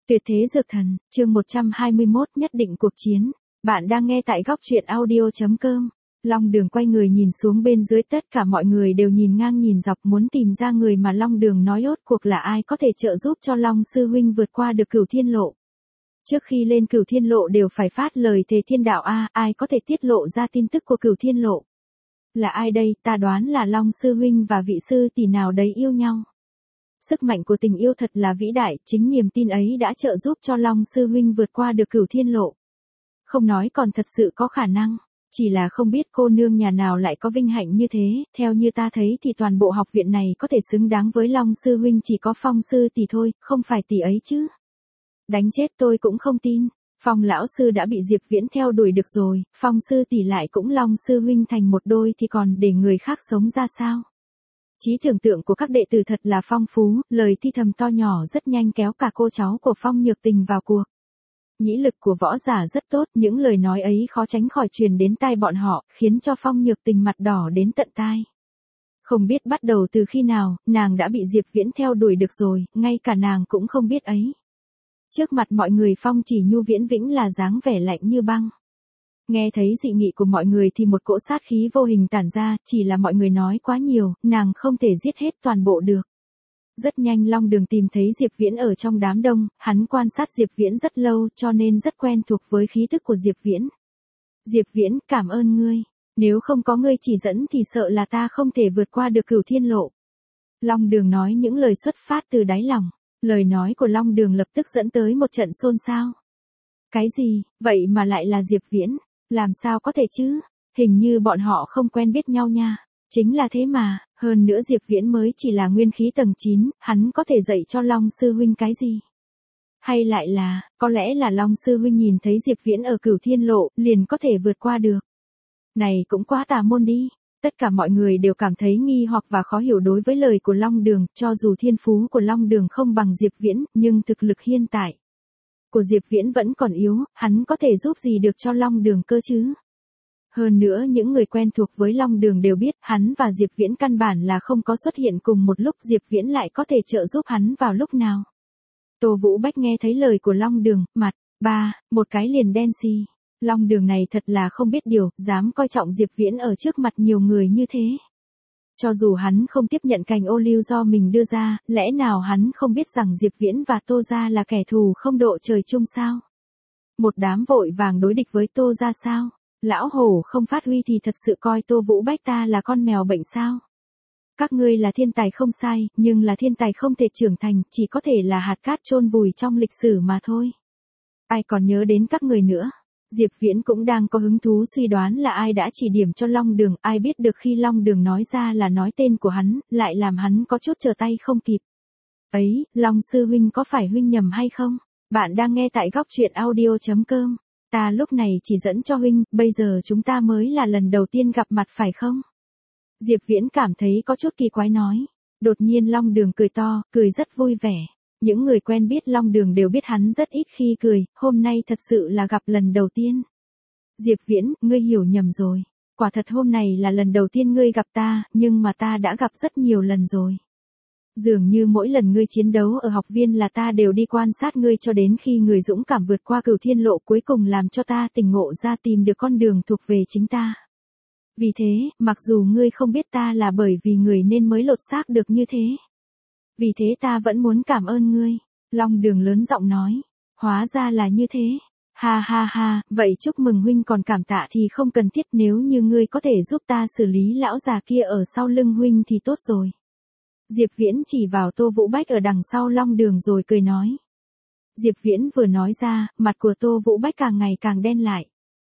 Tuyệt thế dược thần, chương 121 nhất định cuộc chiến. Bạn đang nghe tại góc truyện audio.com. Long Đường quay người nhìn xuống bên dưới, tất cả mọi người đều nhìn ngang nhìn dọc muốn tìm ra người mà Long Đường nói rốt cuộc là ai có thể trợ giúp cho Long Sư Huynh vượt qua được Cửu Thiên Lộ. Trước khi lên Cửu Thiên Lộ đều phải phát lời thề thiên đạo ai có thể tiết lộ ra tin tức của Cửu Thiên Lộ. Là ai đây? Ta đoán là Long Sư Huynh và vị sư tỷ nào đấy yêu nhau. Sức mạnh của tình yêu thật là vĩ đại, chính niềm tin ấy đã trợ giúp cho Long Sư Huynh vượt qua được Cửu Thiên Lộ. Không nói còn thật sự có khả năng, chỉ là không biết cô nương nhà nào lại có vinh hạnh như thế, theo như ta thấy thì toàn bộ học viện này có thể xứng đáng với Long Sư Huynh chỉ có Phong Sư tỷ thôi, không phải tỷ ấy chứ. Đánh chết tôi cũng không tin, Phong lão sư đã bị Diệp Viễn theo đuổi được rồi, Phong Sư tỷ lại cũng Long Sư Huynh thành một đôi thì còn để người khác sống ra sao? Trí tưởng tượng của các đệ tử thật là phong phú, lời thi thầm to nhỏ rất nhanh kéo cả cô cháu của Phong Nhược Tình vào cuộc. Nhĩ lực của võ giả rất tốt, những lời nói ấy khó tránh khỏi truyền đến tai bọn họ, khiến cho Phong Nhược Tình mặt đỏ đến tận tai. Không biết bắt đầu từ khi nào, nàng đã bị Diệp Viễn theo đuổi được rồi, ngay cả nàng cũng không biết ấy. Trước mặt mọi người Phong Chỉ Nhu Viễn Vĩnh là dáng vẻ lạnh như băng. Nghe thấy dị nghị của mọi người thì một cỗ sát khí vô hình tản ra, chỉ là mọi người nói quá nhiều, nàng không thể giết hết toàn bộ được. Rất nhanh Long Đường tìm thấy Diệp Viễn ở trong đám đông, hắn quan sát Diệp Viễn rất lâu cho nên rất quen thuộc với khí tức của Diệp Viễn. Diệp Viễn, cảm ơn ngươi, nếu không có ngươi chỉ dẫn thì sợ là ta không thể vượt qua được Cửu Thiên Lộ. Long Đường nói những lời xuất phát từ đáy lòng, lời nói của Long Đường lập tức dẫn tới một trận xôn xao. Cái gì, vậy mà lại là Diệp Viễn? Làm sao có thể chứ? Hình như bọn họ không quen biết nhau nha. Chính là thế mà, hơn nữa Diệp Viễn mới chỉ là nguyên khí tầng 9, hắn có thể dạy cho Long Sư Huynh cái gì? Hay lại là, có lẽ là Long Sư Huynh nhìn thấy Diệp Viễn ở Cửu Thiên Lộ, liền có thể vượt qua được. Này cũng quá tà môn đi. Tất cả mọi người đều cảm thấy nghi hoặc và khó hiểu đối với lời của Long Đường, cho dù thiên phú của Long Đường không bằng Diệp Viễn, nhưng thực lực hiện tại của Diệp Viễn vẫn còn yếu, hắn có thể giúp gì được cho Long Đường cơ chứ? Hơn nữa những người quen thuộc với Long Đường đều biết, hắn và Diệp Viễn căn bản là không có xuất hiện cùng một lúc, Diệp Viễn lại có thể trợ giúp hắn vào lúc nào? Tô Vũ Bách nghe thấy lời của Long Đường, mặt, một cái liền đen xì. Long Đường này thật là không biết điều, dám coi trọng Diệp Viễn ở trước mặt nhiều người như thế. Cho dù hắn không tiếp nhận cành ô liu do mình đưa ra, lẽ nào hắn không biết rằng Diệp Viễn và Tô Gia là kẻ thù không độ trời chung sao? Một đám vội vàng đối địch với Tô Gia sao? Lão hổ không phát huy thì thật sự coi Tô Vũ Bách ta là con mèo bệnh sao? Các ngươi là thiên tài không sai, nhưng là thiên tài không thể trưởng thành, chỉ có thể là hạt cát chôn vùi trong lịch sử mà thôi. Ai còn nhớ đến các người nữa? Diệp Viễn cũng đang có hứng thú suy đoán là ai đã chỉ điểm cho Long Đường, ai biết được khi Long Đường nói ra là nói tên của hắn, lại làm hắn có chút trở tay không kịp. Ấy, Long Sư Huynh có phải Huynh nhầm hay không? Bạn đang nghe tại góc truyện audio.com. Ta lúc này chỉ dẫn cho Huynh, bây giờ chúng ta mới là lần đầu tiên gặp mặt phải không? Diệp Viễn cảm thấy có chút kỳ quái nói. Đột nhiên Long Đường cười to, cười rất vui vẻ. Những người quen biết Long Đường đều biết hắn rất ít khi cười, hôm nay thật sự là gặp lần đầu tiên. Diệp Viễn, ngươi hiểu nhầm rồi. Quả thật hôm này là lần đầu tiên ngươi gặp ta, nhưng mà ta đã gặp rất nhiều lần rồi. Dường như mỗi lần ngươi chiến đấu ở học viên là ta đều đi quan sát ngươi cho đến khi người dũng cảm vượt qua Cửu Thiên Lộ cuối cùng làm cho ta tỉnh ngộ ra tìm được con đường thuộc về chính ta. Vì thế, mặc dù ngươi không biết ta là bởi vì người nên mới lột xác được như thế. Vì thế ta vẫn muốn cảm ơn ngươi. Long Đường lớn giọng nói. Hóa ra là như thế. Ha ha ha, vậy chúc mừng Huynh, còn cảm tạ thì không cần thiết, nếu như ngươi có thể giúp ta xử lý lão già kia ở sau lưng Huynh thì tốt rồi. Diệp Viễn chỉ vào Tô Vũ Bách ở đằng sau Long Đường rồi cười nói. Diệp Viễn vừa nói ra, mặt của Tô Vũ Bách càng ngày càng đen lại.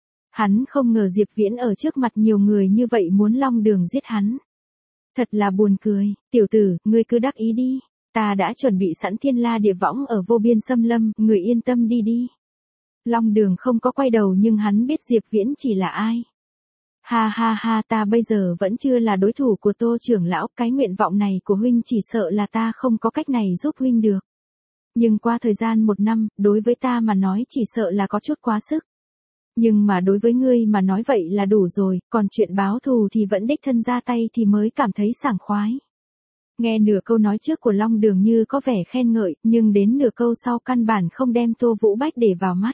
Hắn không ngờ Diệp Viễn ở trước mặt nhiều người như vậy muốn Long Đường giết hắn. Thật là buồn cười, tiểu tử, ngươi cứ đắc ý đi, ta đã chuẩn bị sẵn thiên la địa võng ở vô biên xâm lâm, người yên tâm đi đi. Long Đường không có quay đầu nhưng hắn biết Diệp Viễn chỉ là ai. Ha ha ha, ta bây giờ vẫn chưa là đối thủ của Tô trưởng lão, cái nguyện vọng này của Huynh chỉ sợ là ta không có cách này giúp Huynh được. Nhưng qua thời gian 1 năm, đối với ta mà nói chỉ sợ là có chút quá sức. Nhưng mà đối với ngươi mà nói vậy là đủ rồi, còn chuyện báo thù thì vẫn đích thân ra tay thì mới cảm thấy sảng khoái. Nghe nửa câu nói trước của Long Đường như có vẻ khen ngợi, nhưng đến nửa câu sau căn bản không đem Tô Vũ Bách để vào mắt.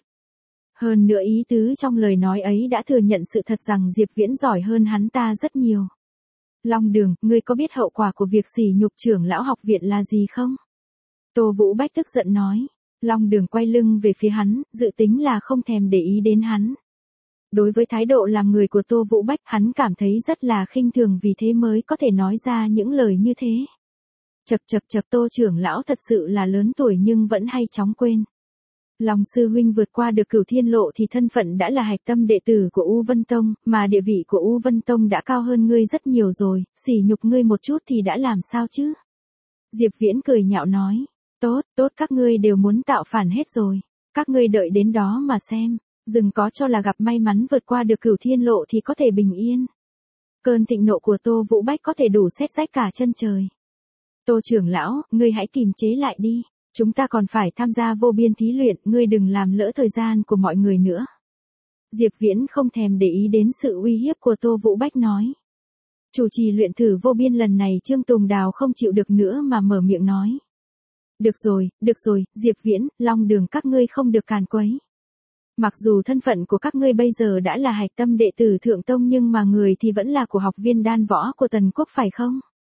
Hơn nữa ý tứ trong lời nói ấy đã thừa nhận sự thật rằng Diệp Viễn giỏi hơn hắn ta rất nhiều. Long Đường, ngươi có biết hậu quả của việc sỉ nhục trưởng lão học viện là gì không? Tô Vũ Bách tức giận nói. Long Đường quay lưng về phía hắn, dự tính là không thèm để ý đến hắn. Đối với thái độ làm người của Tô Vũ Bách, hắn cảm thấy rất là khinh thường, vì thế mới có thể nói ra những lời như thế. Chậc chậc chậc, Tô trưởng lão thật sự là lớn tuổi nhưng vẫn hay chóng quên. Long sư huynh vượt qua được Cửu Thiên Lộ thì thân phận đã là hạch tâm đệ tử của U Vân Tông, mà địa vị của U Vân Tông đã cao hơn ngươi rất nhiều rồi, sỉ nhục ngươi một chút thì đã làm sao chứ? Diệp Viễn cười nhạo nói, tốt, các ngươi đều muốn tạo phản hết rồi, các ngươi đợi đến đó mà xem, đừng có cho là gặp may mắn vượt qua được Cửu Thiên Lộ thì có thể bình yên. Cơn thịnh nộ của Tô Vũ Bách có thể đủ sét rách cả chân trời. Tô trưởng lão, ngươi hãy kìm chế lại đi. Chúng ta còn phải tham gia vô biên thí luyện, ngươi đừng làm lỡ thời gian của mọi người nữa. Diệp Viễn không thèm để ý đến sự uy hiếp của Tô Vũ Bách nói. Chủ trì luyện thử vô biên lần này Trương Tùng Đào không chịu được nữa mà mở miệng nói. Được rồi, Diệp Viễn, Long Đường các ngươi không được càn quấy. Mặc dù thân phận của các ngươi bây giờ đã là hạch tâm đệ tử Thượng Tông nhưng mà người thì vẫn là của học viên đan võ của Tần Quốc phải không?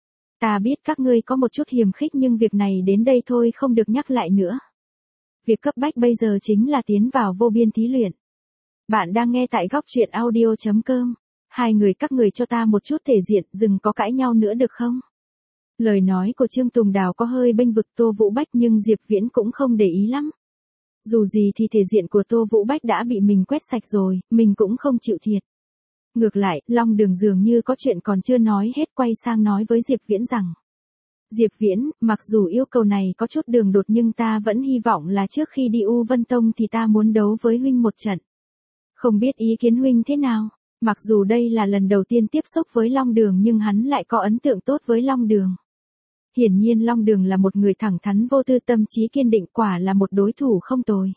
Ta biết các ngươi có một chút hiềm khích nhưng việc này đến đây thôi, không được nhắc lại nữa. Việc cấp bách bây giờ chính là tiến vào vô biên thí luyện. Bạn đang nghe tại góc truyện audio.com. Hai người các người cho ta một chút thể diện, đừng có cãi nhau nữa được không? Lời nói của Trương Tùng Đào có hơi bênh vực Tô Vũ Bách nhưng Diệp Viễn cũng không để ý lắm. Dù gì thì thể diện của Tô Vũ Bách đã bị mình quét sạch rồi, mình cũng không chịu thiệt. Ngược lại, Long Đường dường như có chuyện còn chưa nói hết, quay sang nói với Diệp Viễn rằng. Diệp Viễn, mặc dù yêu cầu này có chút đường đột nhưng ta vẫn hy vọng là trước khi đi U Vân Tông thì ta muốn đấu với huynh một trận. Không biết ý kiến huynh thế nào? Mặc dù đây là lần đầu tiên tiếp xúc với Long Đường nhưng hắn lại có ấn tượng tốt với Long Đường. Hiển nhiên Long Đường là một người thẳng thắn vô tư, tâm trí kiên định, quả là một đối thủ không tồi.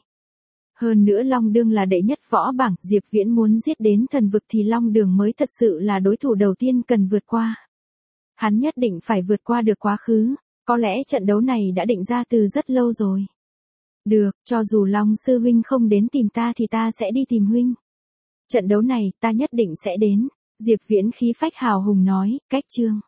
Hơn nữa Long Đường là đệ nhất võ bảng, Diệp Viễn muốn giết đến thần vực thì Long Đường mới thật sự là đối thủ đầu tiên cần vượt qua. Hắn nhất định phải vượt qua được quá khứ, có lẽ trận đấu này đã định ra từ rất lâu rồi. Được, cho dù Long sư huynh không đến tìm ta thì ta sẽ đi tìm huynh. Trận đấu này ta nhất định sẽ đến, Diệp Viễn khí phách hào hùng nói, cách chương.